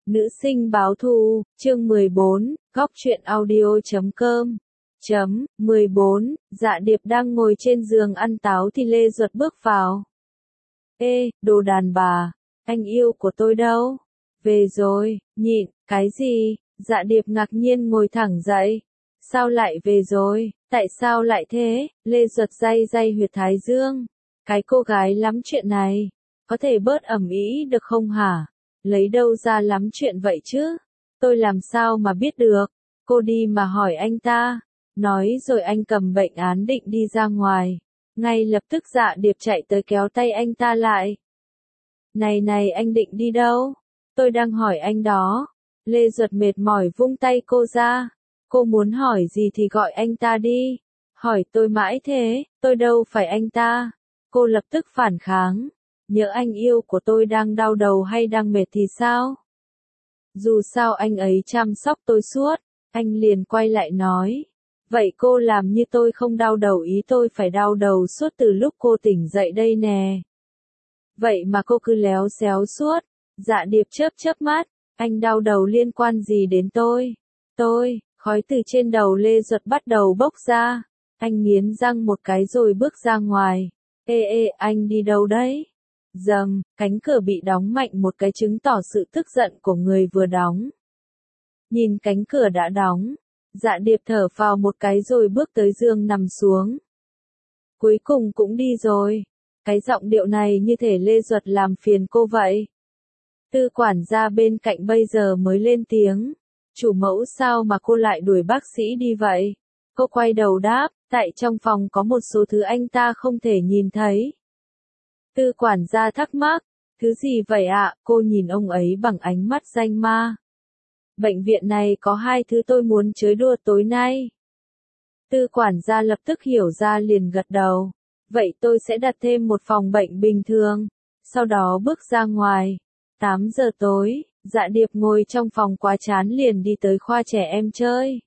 Nữ sinh báo thù, chương 14, góc truyện audio.com. 14, Dạ Điệp đang ngồi trên giường ăn táo thì Lê Duật bước vào. Ê, đồ đàn bà, anh yêu của tôi đâu? Về rồi, nhịn, cái gì? Dạ Điệp ngạc nhiên ngồi thẳng dậy. Sao lại về rồi? Tại sao lại thế? Lê Duật day day huyệt thái dương. Cái cô gái lắm chuyện này, có thể bớt ầm ĩ được không hả? Lấy đâu ra lắm chuyện vậy chứ? Tôi làm sao mà biết được? Cô đi mà hỏi anh ta. Nói rồi anh cầm bệnh án định đi ra ngoài. Ngay lập tức Dạ Điệp chạy tới kéo tay anh ta lại. Này anh định đi đâu? Tôi đang hỏi anh đó. Lê Duật mệt mỏi vung tay cô ra. Cô muốn hỏi gì thì gọi anh ta đi. Hỏi tôi mãi thế, tôi đâu phải anh ta. Cô lập tức phản kháng. Nhỡ anh yêu của tôi đang đau đầu hay đang mệt thì sao? Dù sao anh ấy chăm sóc tôi suốt. Anh liền quay lại nói. Vậy cô làm như tôi không đau đầu, ý tôi phải đau đầu suốt từ lúc cô tỉnh dậy đây nè. Vậy mà cô cứ léo xéo suốt. Dạ Điệp chớp mắt. Anh đau đầu liên quan gì đến tôi? Khói từ trên đầu Lê Duật bắt đầu bốc ra. Anh nghiến răng một cái rồi bước ra ngoài. Ê, anh đi đâu đấy? Dầm, cánh cửa bị đóng mạnh một cái chứng tỏ sự tức giận của người vừa đóng. Nhìn cánh cửa đã đóng, Dạ Điệp thở phào một cái rồi bước tới giường nằm xuống. Cuối cùng cũng đi rồi. Cái giọng điệu này như thể Lê Duật làm phiền cô vậy. Tư quản gia bên cạnh bây giờ mới lên tiếng. Chủ mẫu sao mà cô lại đuổi bác sĩ đi vậy? Cô quay đầu đáp, tại trong phòng có một số thứ anh ta không thể nhìn thấy. Tư quản gia thắc mắc, thứ gì vậy ạ? Cô nhìn ông ấy bằng ánh mắt danh ma. Bệnh viện này có 2 thứ tôi muốn chơi đùa tối nay. Tư quản gia lập tức hiểu ra liền gật đầu. Vậy tôi sẽ đặt thêm một phòng bệnh bình thường. Sau đó bước ra ngoài. 8 giờ tối, Dạ Điệp ngồi trong phòng quá chán liền đi tới khoa trẻ em chơi.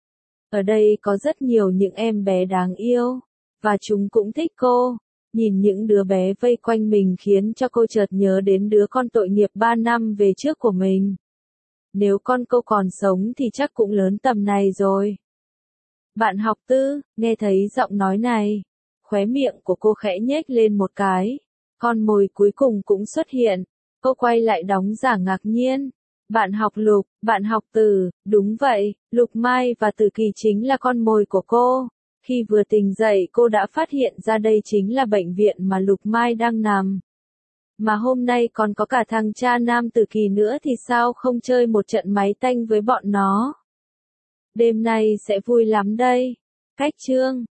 Ở đây có rất nhiều những em bé đáng yêu. Và chúng cũng thích cô. Nhìn những đứa bé vây quanh mình khiến cho cô chợt nhớ đến đứa con tội nghiệp 3 năm về trước của mình. Nếu con cô còn sống thì chắc cũng lớn tầm này rồi. Bạn học Tư, nghe thấy giọng nói này. Khóe miệng của cô khẽ nhếch lên một cái. Con mồi cuối cùng cũng xuất hiện. Cô quay lại đóng giả ngạc nhiên. Bạn học Lục, bạn học Từ, đúng vậy, Lục Mai và Từ Kỳ chính là con mồi của cô. Khi vừa tỉnh dậy cô đã phát hiện ra đây chính là bệnh viện mà Lục Mai đang nằm. Mà hôm nay còn có cả thằng cha nam Từ Kỳ nữa thì sao không chơi một trận máy tanh với bọn nó. Đêm nay sẽ vui lắm đây. Cách chương